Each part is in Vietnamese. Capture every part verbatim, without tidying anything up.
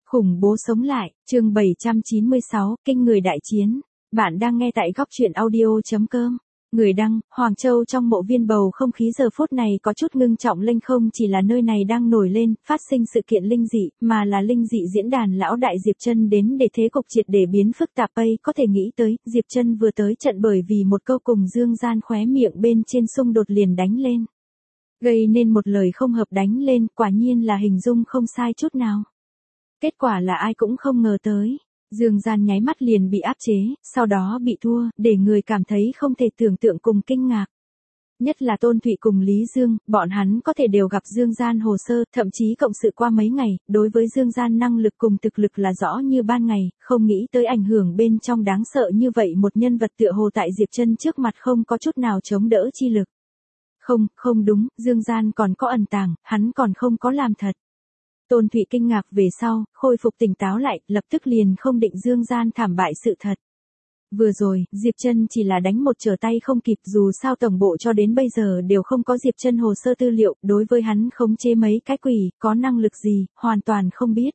Khủng bố sống lại, chương bảy trăm chín mươi sáu, kinh người đại chiến. Bạn đang nghe tại góc truyện audio.com. Người đăng, Hoàng Châu. Trong mộ viên bầu không khí giờ phút này có chút ngưng trọng linh, không chỉ là nơi này đang nổi lên, phát sinh sự kiện linh dị, mà là linh dị diễn đàn lão đại Diệp Trân đến để thế cục triệt để biến phức tạp. Ây, có thể nghĩ tới, Diệp Trân vừa tới trận bởi vì một câu cùng Dương Gian khóe miệng bên trên xung đột liền đánh lên. Gây nên một lời không hợp đánh lên, quả nhiên là hình dung không sai chút nào. Kết quả là ai cũng không ngờ tới. Dương Gian nháy mắt liền bị áp chế, sau đó bị thua, để người cảm thấy không thể tưởng tượng cùng kinh ngạc. Nhất là Tôn Thụy cùng Lý Dương, bọn hắn có thể đều gặp Dương Gian hồ sơ, thậm chí cộng sự qua mấy ngày, đối với Dương Gian năng lực cùng thực lực là rõ như ban ngày, không nghĩ tới ảnh hưởng bên trong đáng sợ như vậy một nhân vật tựa hồ tại Diệp Trân trước mặt không có chút nào chống đỡ chi lực. Không, không đúng, Dương Gian còn có ẩn tàng, hắn còn không có làm thật. Tôn Thụy kinh ngạc về sau, khôi phục tỉnh táo lại, lập tức liền không định Dương Gian thảm bại sự thật. Vừa rồi, Diệp Trân chỉ là đánh một trở tay không kịp, dù sao tổng bộ cho đến bây giờ đều không có Diệp Trân hồ sơ tư liệu, đối với hắn khống chế mấy cái quỷ, có năng lực gì, hoàn toàn không biết.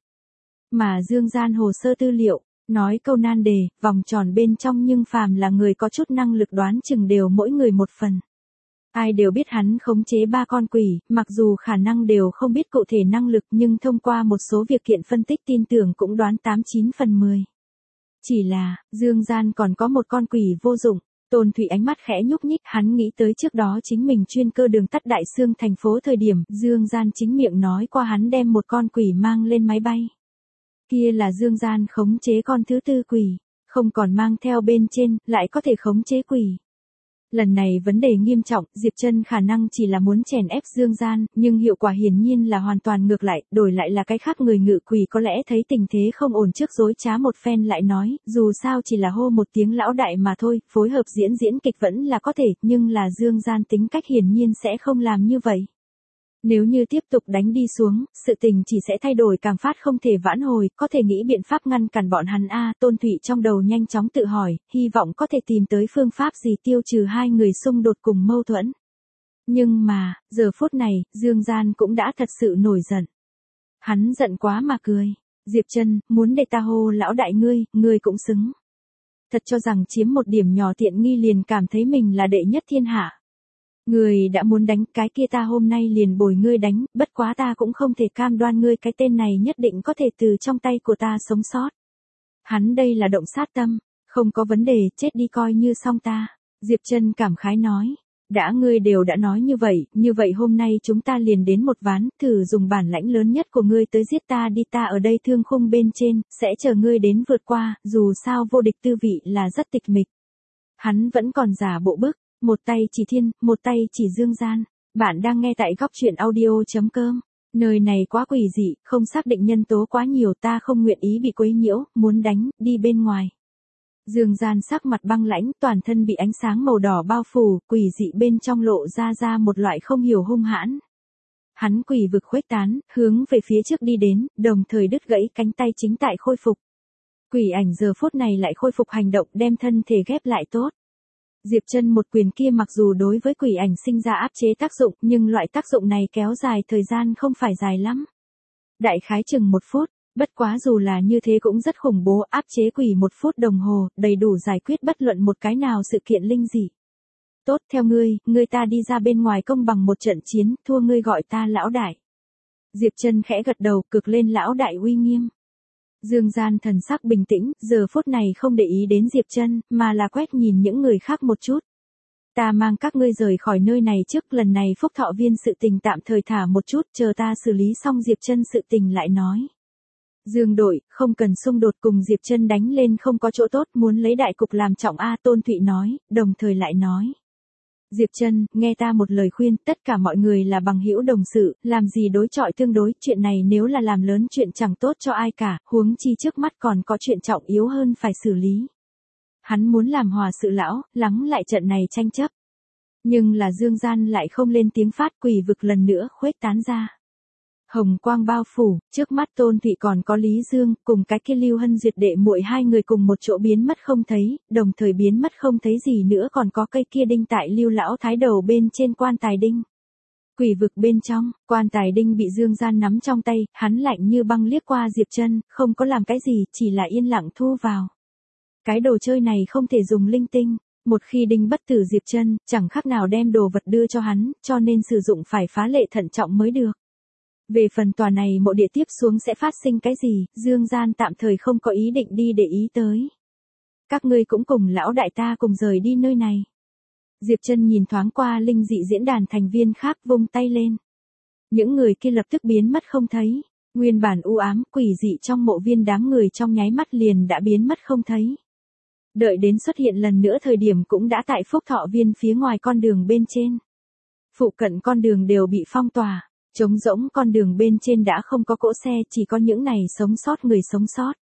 Mà Dương Gian hồ sơ tư liệu, nói câu nan đề, vòng tròn bên trong nhưng phàm là người có chút năng lực đoán chừng đều mỗi người một phần. Ai đều biết hắn khống chế ba con quỷ, mặc dù khả năng đều không biết cụ thể năng lực nhưng thông qua một số việc kiện phân tích tin tưởng cũng đoán tám chín phần mười. Chỉ là, Dương Gian còn có một con quỷ vô dụng. Tôn Thụy ánh mắt khẽ nhúc nhích, hắn nghĩ tới trước đó chính mình chuyên cơ đường tắt Đại Xương thành phố thời điểm, Dương Gian chính miệng nói qua hắn đem một con quỷ mang lên máy bay. Kia là Dương Gian khống chế con thứ tư quỷ, không còn mang theo bên trên, lại có thể khống chế quỷ. Lần này vấn đề nghiêm trọng, Diệp Trân khả năng chỉ là muốn chèn ép Dương Gian, nhưng hiệu quả hiển nhiên là hoàn toàn ngược lại, đổi lại là cái khác người ngự quỷ có lẽ thấy tình thế không ổn trước dối trá một phen lại nói, dù sao chỉ là hô một tiếng lão đại mà thôi, phối hợp diễn diễn kịch vẫn là có thể, nhưng là Dương Gian tính cách hiển nhiên sẽ không làm như vậy. Nếu như tiếp tục đánh đi xuống, sự tình chỉ sẽ thay đổi càng phát không thể vãn hồi, có thể nghĩ biện pháp ngăn cản bọn hắn a. À, Tôn Thụy trong đầu nhanh chóng tự hỏi, hy vọng có thể tìm tới phương pháp gì tiêu trừ hai người xung đột cùng mâu thuẫn. Nhưng mà, giờ phút này, Dương Gian cũng đã thật sự nổi giận. Hắn giận quá mà cười. Diệp Trân, muốn để ta hô lão đại ngươi, ngươi cũng xứng. Thật cho rằng chiếm một điểm nhỏ tiện nghi liền cảm thấy mình là đệ nhất thiên hạ. Người đã muốn đánh cái kia ta hôm nay liền bồi ngươi đánh, bất quá ta cũng không thể cam đoan ngươi cái tên này nhất định có thể từ trong tay của ta sống sót. Hắn đây là động sát tâm, không có vấn đề, chết đi coi như xong ta. Diệp Trân cảm khái nói, đã ngươi đều đã nói như vậy, như vậy hôm nay chúng ta liền đến một ván, thử dùng bản lãnh lớn nhất của ngươi tới giết ta đi, ta ở đây thương khung bên trên, sẽ chờ ngươi đến vượt qua, dù sao vô địch tư vị là rất tịch mịch. Hắn vẫn còn giả bộ bức. Một tay chỉ thiên, một tay chỉ Dương Gian. Bạn đang nghe tại góc truyện audio.com. Nơi này quá quỷ dị, không xác định nhân tố quá nhiều, ta không nguyện ý bị quấy nhiễu, muốn đánh, đi bên ngoài. Dương Gian sắc mặt băng lãnh, toàn thân bị ánh sáng màu đỏ bao phủ, quỷ dị bên trong lộ ra ra một loại không hiểu hung hãn. Hắn quỷ vực khuếch tán, hướng về phía trước đi đến, đồng thời đứt gãy cánh tay chính tại khôi phục. Quỷ ảnh giờ phút này lại khôi phục hành động, đem thân thể ghép lại tốt. Diệp Trân một quyền kia mặc dù đối với quỷ ảnh sinh ra áp chế tác dụng, nhưng loại tác dụng này kéo dài thời gian không phải dài lắm. Đại khái chừng một phút, bất quá dù là như thế cũng rất khủng bố, áp chế quỷ một phút đồng hồ, đầy đủ giải quyết bất luận một cái nào sự kiện linh dị. Tốt, theo ngươi, ngươi ta đi ra bên ngoài công bằng một trận chiến, thua ngươi gọi ta lão đại. Diệp Trân khẽ gật đầu, cực lên lão đại uy nghiêm. Dương Gian thần sắc bình tĩnh, giờ phút này không để ý đến Diệp Trân, mà là quét nhìn những người khác một chút. Ta mang các ngươi rời khỏi nơi này trước, lần này Phúc Thọ Viên sự tình tạm thời thả một chút, chờ ta xử lý xong Diệp Trân sự tình lại nói. Dương đội, không cần xung đột cùng Diệp Trân đánh lên không có chỗ tốt, muốn lấy đại cục làm trọng a. Tôn Thụy nói, đồng thời lại nói. Diệp Trân, nghe ta một lời khuyên, tất cả mọi người là bằng hữu đồng sự, làm gì đối chọi tương đối, chuyện này nếu là làm lớn chuyện chẳng tốt cho ai cả, huống chi trước mắt còn có chuyện trọng yếu hơn phải xử lý. Hắn muốn làm hòa sự lão, lắng lại trận này tranh chấp. Nhưng là Dương Gian lại không lên tiếng phát, quỷ vực lần nữa khuếch tán ra. Hồng quang bao phủ, trước mắt Tôn Thụy còn có Lý Dương, cùng cái kia Lưu Hân Duyệt đệ muội hai người cùng một chỗ biến mất không thấy, đồng thời biến mất không thấy gì nữa còn có cây kia đinh tại Lưu lão thái đầu bên trên quan tài đinh. Quỷ vực bên trong, quan tài đinh bị Dương Gian nắm trong tay, hắn lạnh như băng liếc qua Diệp Trân, không có làm cái gì, chỉ là yên lặng thu vào. Cái đồ chơi này không thể dùng linh tinh, một khi đinh bất tử Diệp Trân, chẳng khác nào đem đồ vật đưa cho hắn, cho nên sử dụng phải phá lệ thận trọng mới được. Về phần tòa này mộ địa tiếp xuống sẽ phát sinh cái gì, Dương Gian tạm thời không có ý định đi để ý tới. Các ngươi cũng cùng lão đại ta cùng rời đi nơi này. Diệp Trân nhìn thoáng qua linh dị diễn đàn thành viên khác vung tay lên. Những người kia lập tức biến mất không thấy. Nguyên bản u ám quỷ dị trong mộ viên đám người trong nháy mắt liền đã biến mất không thấy. Đợi đến xuất hiện lần nữa thời điểm cũng đã tại Phúc Thọ Viên phía ngoài con đường bên trên. Phụ cận con đường đều bị phong tỏa, trống rỗng con đường bên trên đã không có cỗ xe, chỉ có những này sống sót người sống sót.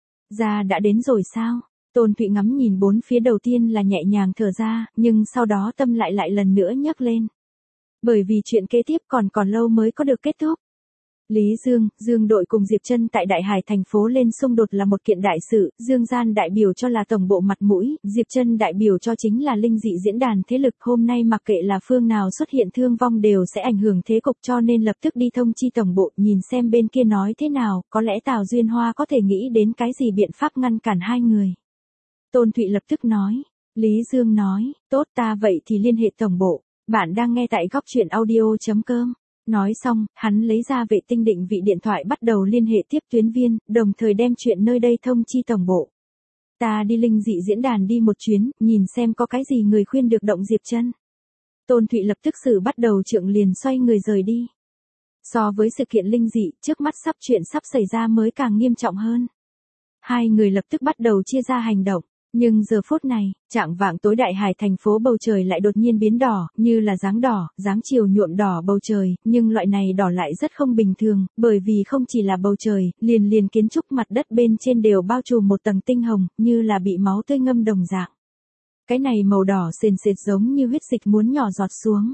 Ra đã đến rồi sao? Tôn Thụy ngắm nhìn bốn phía, đầu tiên là nhẹ nhàng thở ra, nhưng sau đó tâm lại lại lần nữa nhấc lên. Bởi vì chuyện kế tiếp còn còn lâu mới có được kết thúc. Lý Dương, Dương đội cùng Diệp Trân tại Đại Hải thành phố lên xung đột là một kiện đại sự, Dương Gian đại biểu cho là tổng bộ mặt mũi, Diệp Trân đại biểu cho chính là linh dị diễn đàn thế lực. Hôm nay mặc kệ là phương nào xuất hiện thương vong đều sẽ ảnh hưởng thế cục, cho nên lập tức đi thông chi tổng bộ, nhìn xem bên kia nói thế nào, có lẽ Tào Duyên Hoa có thể nghĩ đến cái gì biện pháp ngăn cản hai người. Tôn Thụy lập tức nói, Lý Dương nói, tốt, ta vậy thì liên hệ tổng bộ, bạn đang nghe tại góc truyện audio chấm com. Nói xong, hắn lấy ra vệ tinh định vị điện thoại bắt đầu liên hệ tiếp tuyến viên, đồng thời đem chuyện nơi đây thông chi tổng bộ. Ta đi linh dị diễn đàn đi một chuyến, nhìn xem có cái gì người khuyên được động Diệp Trân. Tôn Thụy lập tức xử bắt đầu trượng liền xoay người rời đi. So với sự kiện linh dị, trước mắt sắp chuyện sắp xảy ra mới càng nghiêm trọng hơn. Hai người lập tức bắt đầu chia ra hành động. Nhưng giờ phút này, chạng vạng tối Đại Hải thành phố bầu trời lại đột nhiên biến đỏ, như là dáng đỏ, dáng chiều nhuộm đỏ bầu trời, nhưng loại này đỏ lại rất không bình thường, bởi vì không chỉ là bầu trời, liền liền kiến trúc mặt đất bên trên đều bao trùm một tầng tinh hồng, như là bị máu tươi ngâm đồng dạng. Cái này màu đỏ sền sệt giống như huyết dịch muốn nhỏ giọt xuống.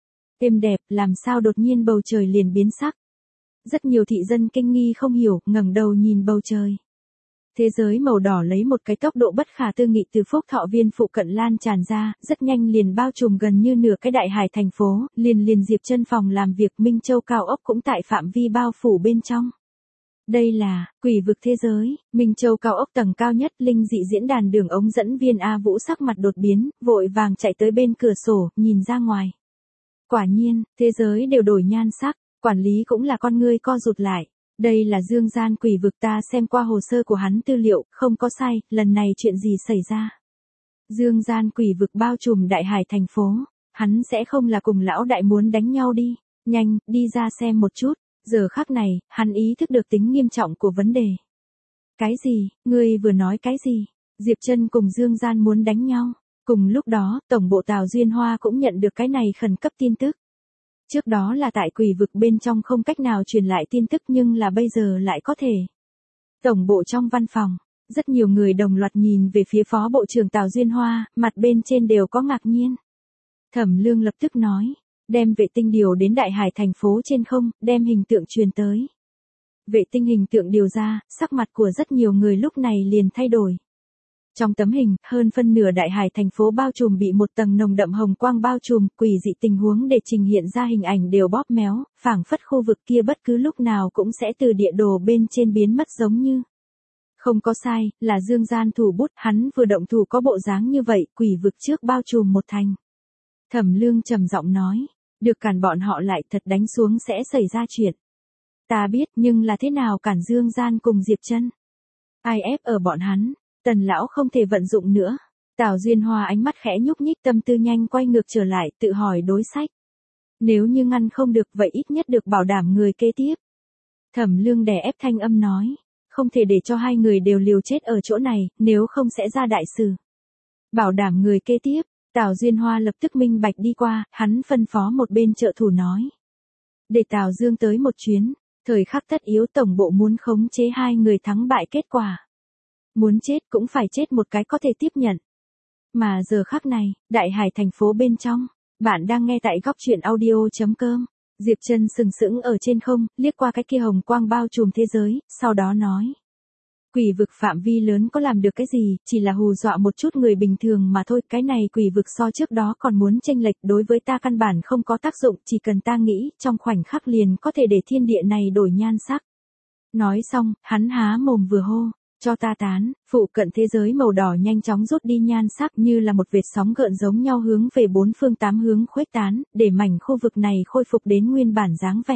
Êm đẹp, làm sao đột nhiên bầu trời liền biến sắc. Rất nhiều thị dân kinh nghi không hiểu, ngẩng đầu nhìn bầu trời. Thế giới màu đỏ lấy một cái tốc độ bất khả tư nghị từ Phúc Thọ Viên phụ cận lan tràn ra, rất nhanh liền bao trùm gần như nửa cái Đại Hải thành phố, liền liền Diệp Trân phòng làm việc Minh Châu cao ốc cũng tại phạm vi bao phủ bên trong. Đây là quỷ vực thế giới, Minh Châu cao ốc tầng cao nhất, linh dị diễn đàn đường ống dẫn viên A Vũ sắc mặt đột biến, vội vàng chạy tới bên cửa sổ, nhìn ra ngoài. Quả nhiên, thế giới đều đổi nhan sắc, quản lý cũng là con ngươi co rụt lại. Đây là Dương Gian quỷ vực, ta xem qua hồ sơ của hắn tư liệu, không có sai, lần này chuyện gì xảy ra. Dương Gian quỷ vực bao trùm Đại Hải thành phố, hắn sẽ không là cùng lão đại muốn đánh nhau đi, nhanh, đi ra xem một chút, giờ khắc này, hắn ý thức được tính nghiêm trọng của vấn đề. Cái gì, ngươi vừa nói cái gì, Diệp Trân cùng Dương Gian muốn đánh nhau, cùng lúc đó, tổng bộ Tào Duyên Hoa cũng nhận được cái này khẩn cấp tin tức. Trước đó là tại quỷ vực bên trong không cách nào truyền lại tin tức nhưng là bây giờ lại có thể. Tổng bộ trong văn phòng, rất nhiều người đồng loạt nhìn về phía Phó Bộ trưởng Tào Duyên Hoa, mặt bên trên đều có ngạc nhiên. Thẩm Lương lập tức nói, đem vệ tinh điều đến Đại Hải thành phố trên không, đem hình tượng truyền tới. Vệ tinh hình tượng điều ra, sắc mặt của rất nhiều người lúc này liền thay đổi. Trong tấm hình, hơn phân nửa Đại Hải thành phố bao trùm bị một tầng nồng đậm hồng quang bao trùm, quỷ dị tình huống để trình hiện ra hình ảnh đều bóp méo, phảng phất khu vực kia bất cứ lúc nào cũng sẽ từ địa đồ bên trên biến mất giống như. Không có sai, là Dương Gian thủ bút, hắn vừa động thủ có bộ dáng như vậy, quỷ vực trước bao trùm một thành. Thẩm Lương trầm giọng nói, được cản bọn họ lại, thật đánh xuống sẽ xảy ra chuyện. Ta biết, nhưng là thế nào cản Dương Gian cùng Diệp Trân? Ai ép ở bọn hắn? Tần lão không thể vận dụng nữa. Tào Duyên Hoa ánh mắt khẽ nhúc nhích, tâm tư nhanh quay ngược trở lại, tự hỏi đối sách. Nếu như ngăn không được vậy ít nhất được bảo đảm người kế tiếp. Thẩm Lương đè ép thanh âm nói, không thể để cho hai người đều liều chết ở chỗ này, nếu không sẽ ra đại sự. Bảo đảm người kế tiếp, Tào Duyên Hoa lập tức minh bạch đi qua, hắn phân phó một bên trợ thủ nói. Để Tào Dương tới một chuyến, thời khắc tất yếu tổng bộ muốn khống chế hai người thắng bại kết quả. Muốn chết cũng phải chết một cái có thể tiếp nhận. Mà giờ khắc này, Đại Hải thành phố bên trong, bạn đang nghe tại góc truyện audio chấm com. Diệp Trân sừng sững ở trên không, liếc qua cái kia hồng quang bao trùm thế giới, sau đó nói. Quỷ vực phạm vi lớn có làm được cái gì, chỉ là hù dọa một chút người bình thường mà thôi, cái này quỷ vực so trước đó còn muốn chênh lệch, đối với ta căn bản không có tác dụng, chỉ cần ta nghĩ, trong khoảnh khắc liền có thể để thiên địa này đổi nhan sắc. Nói xong, hắn há mồm vừa hô, cho ta tán, phụ cận thế giới màu đỏ nhanh chóng rút đi nhan sắc như là một vệt sóng gợn giống nhau hướng về bốn phương tám hướng khuếch tán, để mảnh khu vực này khôi phục đến nguyên bản dáng vẻ.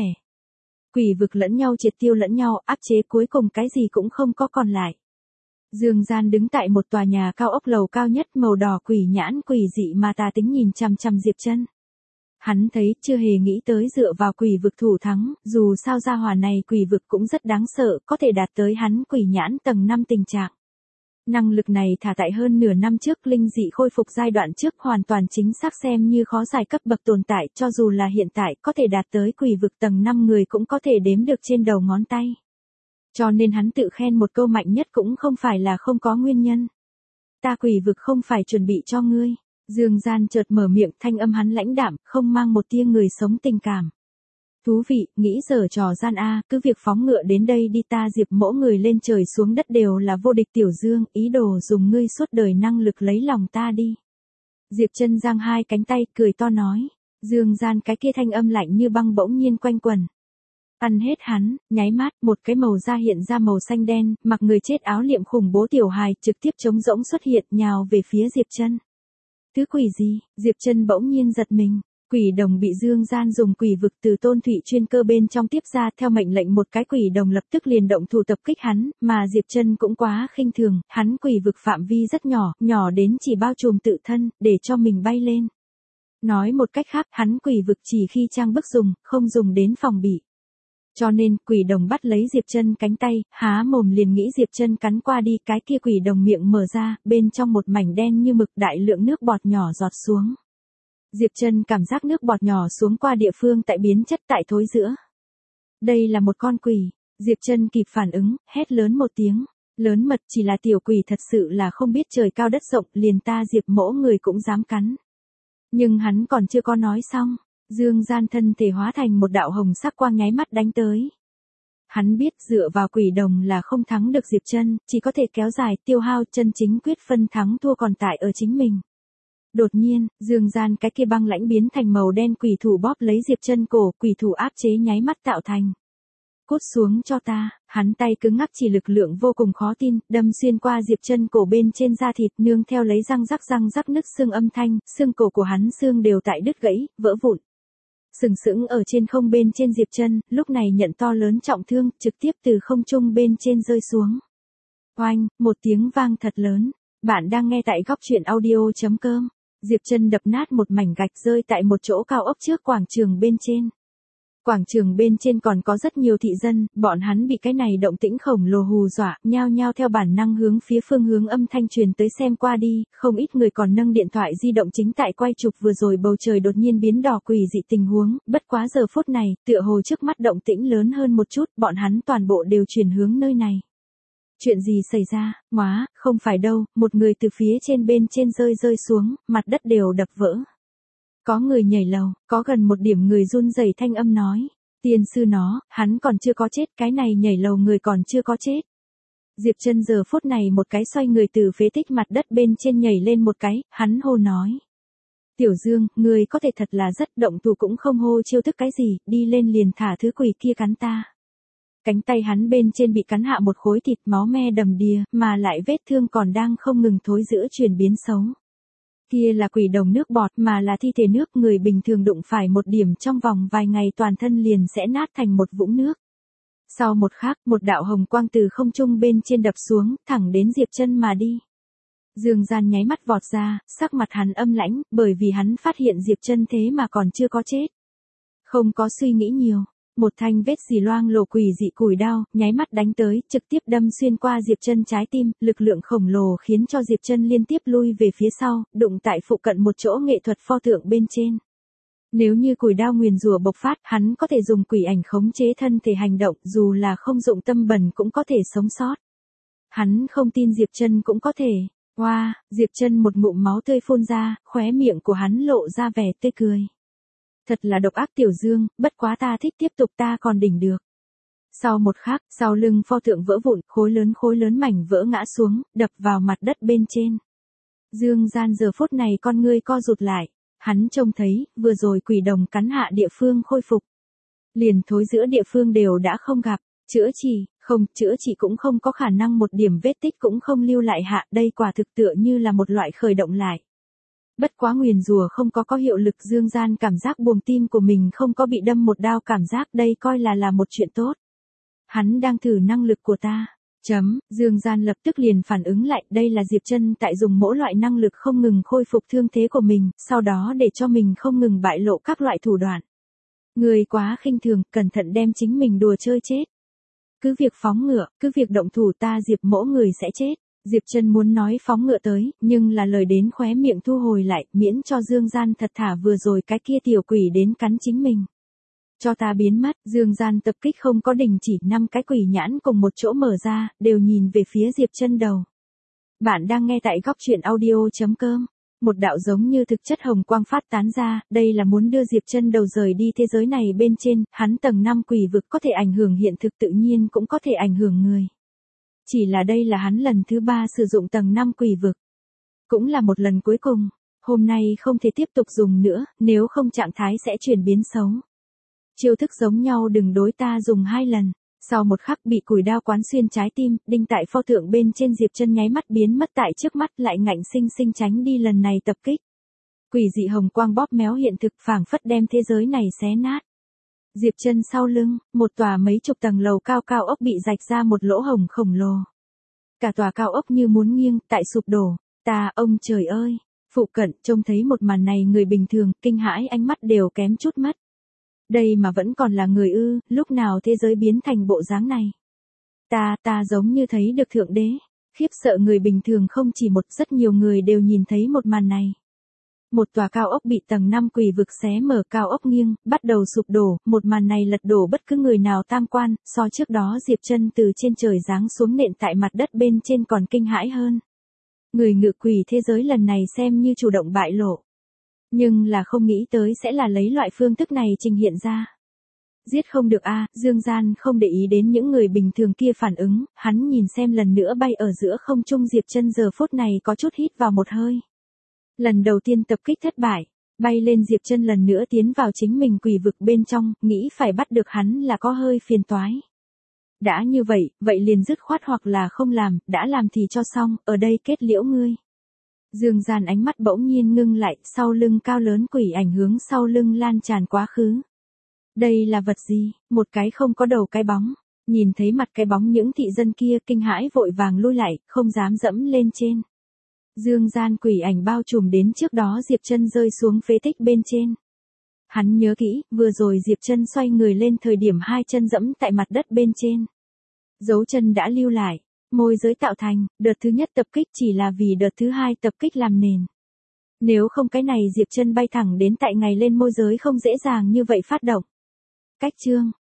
Quỷ vực lẫn nhau triệt tiêu lẫn nhau, áp chế cuối cùng cái gì cũng không có còn lại. Dương Gian đứng tại một tòa nhà cao ốc lầu cao nhất, màu đỏ quỷ nhãn quỷ dị mà tà tính nhìn chằm chằm Diệp Chân. Hắn thấy chưa hề nghĩ tới dựa vào quỷ vực thủ thắng, dù sao gia hỏa này quỷ vực cũng rất đáng sợ, có thể đạt tới hắn quỷ nhãn tầng năm tình trạng. Năng lực này thả tại hơn nửa năm trước linh dị khôi phục giai đoạn trước hoàn toàn chính xác xem như khó giải cấp bậc tồn tại, cho dù là hiện tại có thể đạt tới quỷ vực tầng năm người cũng có thể đếm được trên đầu ngón tay. Cho nên hắn tự khen một câu mạnh nhất cũng không phải là không có nguyên nhân. Ta quỷ vực không phải chuẩn bị cho ngươi. Dương Gian chợt mở miệng, thanh âm hắn lãnh đạm, không mang một tia người sống tình cảm. Thú vị, nghĩ giở trò gian a, cứ việc phóng ngựa đến đây đi, ta Diệp mỗ người lên trời xuống đất đều là vô địch tiểu Dương, ý đồ dùng ngươi suốt đời năng lực lấy lòng ta đi. Diệp Chân giang hai cánh tay, cười to nói. Dương Gian cái kia thanh âm lạnh như băng bỗng nhiên quanh quẩn. Ăn hết hắn, nháy mắt, một cái màu da hiện ra màu xanh đen, mặc người chết áo liệm khủng bố tiểu hài, trực tiếp trống rỗng xuất hiện, nhào về phía Diệp Chân. Thứ quỷ gì? Diệp Chân bỗng nhiên giật mình. Quỷ đồng bị Dương Gian dùng quỷ vực từ tôn thủy chuyên cơ bên trong tiếp ra, theo mệnh lệnh một cái quỷ đồng lập tức liền động thủ tập kích hắn, mà Diệp Chân cũng quá khinh thường, hắn quỷ vực phạm vi rất nhỏ, nhỏ đến chỉ bao trùm tự thân, để cho mình bay lên. Nói một cách khác, hắn quỷ vực chỉ khi trang bức dùng, không dùng đến phòng bị. Cho nên, quỷ đồng bắt lấy Diệp Chân cánh tay, há mồm liền nghĩ Diệp Chân cắn qua đi, cái kia quỷ đồng miệng mở ra, bên trong một mảnh đen như mực, đại lượng nước bọt nhỏ giọt xuống. Diệp Chân cảm giác nước bọt nhỏ xuống qua địa phương tại biến chất tại thối rữa. Đây là một con quỷ. Diệp Chân kịp phản ứng, hét lớn một tiếng. Lớn mật, chỉ là tiểu quỷ thật sự là không biết trời cao đất rộng, liền ta Diệp mỗ người cũng dám cắn. Nhưng hắn còn chưa có nói xong. Dương Gian thân thể hóa thành một đạo hồng sắc quang nháy mắt đánh tới. Hắn biết dựa vào quỷ đồng là không thắng được Diệp Chân, chỉ có thể kéo dài tiêu hao, chân chính quyết phân thắng thua còn tại ở chính mình. Đột nhiên, Dương Gian cái kia băng lãnh biến thành màu đen quỷ thủ bóp lấy Diệp Chân cổ, quỷ thủ áp chế nháy mắt tạo thành. Cút xuống cho ta, hắn tay cứng ngắc chỉ lực lượng vô cùng khó tin, đâm xuyên qua Diệp Chân cổ bên trên da thịt, nương theo lấy răng rắc răng rắc nứt xương âm thanh, xương cổ của hắn xương đều tại đứt gãy, vỡ vụn. Sừng sững ở trên không bên trên Diệp Chân, lúc này nhận to lớn trọng thương, trực tiếp từ không trung bên trên rơi xuống. Oanh, một tiếng vang thật lớn. Bạn đang nghe tại góc truyện audio chấm com. Diệp Chân đập nát một mảnh gạch rơi tại một chỗ cao ốc trước quảng trường bên trên. Quảng trường bên trên còn có rất nhiều thị dân, bọn hắn bị cái này động tĩnh khổng lồ hù dọa, nhao nhao theo bản năng hướng phía phương hướng âm thanh truyền tới xem qua đi, không ít người còn nâng điện thoại di động chính tại quay chụp vừa rồi bầu trời đột nhiên biến đỏ quỷ dị tình huống, bất quá giờ phút này, tựa hồ trước mắt động tĩnh lớn hơn một chút, bọn hắn toàn bộ đều chuyển hướng nơi này. Chuyện gì xảy ra? Móa, không phải đâu, một người từ phía trên bên trên rơi rơi xuống, mặt đất đều đập vỡ. Có người nhảy lầu, có gần một điểm người run rẩy thanh âm nói. Tiên sư nó, hắn còn chưa có chết, cái này nhảy lầu người còn chưa có chết. Diệp Chân giờ phút này một cái xoay người từ phế tích mặt đất bên trên nhảy lên một cái, hắn hô nói. Tiểu Dương, người có thể thật là rất động thủ cũng không hô chiêu thức cái gì, đi lên liền thả thứ quỷ kia cắn ta. Cánh tay hắn bên trên bị cắn hạ một khối thịt, máu me đầm đìa, mà lại vết thương còn đang không ngừng thối rữa chuyển biến xấu. Kia là quỷ đồng nước bọt mà là thi thể nước, người bình thường đụng phải một điểm trong vòng vài ngày toàn thân liền sẽ nát thành một vũng nước. Sau một khắc, một đạo hồng quang từ không trung bên trên đập xuống, thẳng đến Diệp Chân mà đi. Dương Gian nháy mắt vọt ra, sắc mặt hắn âm lãnh, bởi vì hắn phát hiện Diệp Chân thế mà còn chưa có chết. Không có suy nghĩ nhiều. Một thanh vết dì loang lổ quỷ dị cùi đao, nháy mắt đánh tới, trực tiếp đâm xuyên qua Diệp Chân trái tim, lực lượng khổng lồ khiến cho Diệp Chân liên tiếp lui về phía sau, đụng tại phụ cận một chỗ nghệ thuật pho tượng bên trên. Nếu như cùi đao nguyền rủa bộc phát, hắn có thể dùng quỷ ảnh khống chế thân thể hành động, dù là không dụng tâm bẩn cũng có thể sống sót. Hắn không tin Diệp Chân cũng có thể. Oa, wow, Diệp Chân một ngụm máu tươi phun ra, khóe miệng của hắn lộ ra vẻ tươi cười. Thật là độc ác Tiểu Dương, bất quá ta thích tiếp tục ta còn đỉnh được. Sau một khắc, sau lưng pho tượng vỡ vụn, khối lớn khối lớn mảnh vỡ ngã xuống, đập vào mặt đất bên trên. Dương Gian giờ phút này con ngươi co rụt lại, hắn trông thấy, vừa rồi quỷ đồng cắn hạ địa phương khôi phục. Liền thối giữa địa phương đều đã không gặp, chữa trị, không, chữa trị cũng không có khả năng một điểm vết tích cũng không lưu lại hạ, đây quả thực tựa như là một loại khởi động lại. Bất quá nguyền rủa không có có hiệu lực, Dương Gian cảm giác buồng tim của mình không có bị đâm một đao, cảm giác đây coi là là một chuyện tốt. Hắn đang thử năng lực của ta. Chấm, Dương Gian lập tức liền phản ứng lại, đây là Diệp Trân tại dùng mỗi loại năng lực không ngừng khôi phục thương thế của mình, sau đó để cho mình không ngừng bại lộ các loại thủ đoạn. Người quá khinh thường, cẩn thận đem chính mình đùa chơi chết. Cứ việc phóng ngựa, cứ việc động thủ ta Diệp mỗ người sẽ chết. Diệp Trân muốn nói phóng ngựa tới, nhưng là lời đến khóe miệng thu hồi lại, miễn cho Dương Gian thật thả vừa rồi cái kia tiểu quỷ đến cắn chính mình. Cho ta biến mất, Dương Gian tập kích không có đình chỉ, năm cái quỷ nhãn cùng một chỗ mở ra, đều nhìn về phía Diệp Trân đầu. Bạn đang nghe tại góc truyện audio chấm com. Một đạo giống như thực chất hồng quang phát tán ra, đây là muốn đưa Diệp Trân đầu rời đi thế giới này bên trên, hắn tầng năm quỷ vực có thể ảnh hưởng hiện thực tự nhiên cũng có thể ảnh hưởng người. Chỉ là đây là hắn lần thứ ba sử dụng tầng năm quỷ vực. Cũng là một lần cuối cùng, hôm nay không thể tiếp tục dùng nữa, nếu không trạng thái sẽ chuyển biến xấu. Chiêu thức giống nhau đừng đối ta dùng hai lần. Sau một khắc bị củi đao quán xuyên trái tim, đinh tại pho tượng bên trên Diệp Trân nháy mắt biến mất tại trước mắt, lại ngạnh sinh sinh tránh đi lần này tập kích. Quỷ dị hồng quang bóp méo hiện thực, phảng phất đem thế giới này xé nát. Diệp Trân sau lưng, một tòa mấy chục tầng lầu cao cao ốc bị rạch ra một lỗ hổng khổng lồ. Cả tòa cao ốc như muốn nghiêng, tại sụp đổ. Ta, ông trời ơi! Phụ cận trông thấy một màn này, người bình thường kinh hãi ánh mắt đều kém chút mất. Đây mà vẫn còn là người ư, lúc nào thế giới biến thành bộ dáng này. Ta, ta giống như thấy được thượng đế. Khiếp sợ người bình thường không chỉ một, rất nhiều người đều nhìn thấy một màn này. Một tòa cao ốc bị tầng năm quỷ vực xé mở, cao ốc nghiêng, bắt đầu sụp đổ, một màn này lật đổ bất cứ người nào tam quan, so trước đó Diệp Trân từ trên trời giáng xuống nện tại mặt đất bên trên còn kinh hãi hơn. Người ngự quỷ thế giới lần này xem như chủ động bại lộ. Nhưng là không nghĩ tới sẽ là lấy loại phương thức này trình hiện ra. Giết không được a à, Dương Gian không để ý đến những người bình thường kia phản ứng, hắn nhìn xem lần nữa bay ở giữa không trung Diệp Trân giờ phút này có chút hít vào một hơi. Lần đầu tiên tập kích thất bại, bay lên Diệp Trân lần nữa tiến vào chính mình quỷ vực bên trong, nghĩ phải bắt được hắn là có hơi phiền toái. Đã như vậy, vậy liền dứt khoát hoặc là không làm, đã làm thì cho xong, ở đây kết liễu ngươi. Dương Gian ánh mắt bỗng nhiên ngưng lại, sau lưng cao lớn quỷ ảnh hướng sau lưng lan tràn quá khứ. Đây là vật gì? Một cái không có đầu cái bóng. Nhìn thấy mặt cái bóng những thị dân kia kinh hãi vội vàng lui lại, không dám dẫm lên trên. Dương Gian quỷ ảnh bao trùm đến trước đó Diệp Trân rơi xuống phế tích bên trên. Hắn nhớ kỹ, vừa rồi Diệp Trân xoay người lên thời điểm hai chân dẫm tại mặt đất bên trên. Dấu chân đã lưu lại. Môi giới tạo thành, đợt thứ nhất tập kích chỉ là vì đợt thứ hai tập kích làm nền. Nếu không cái này Diệp Trân bay thẳng đến tại ngày lên môi giới không dễ dàng như vậy phát động. Cách chương,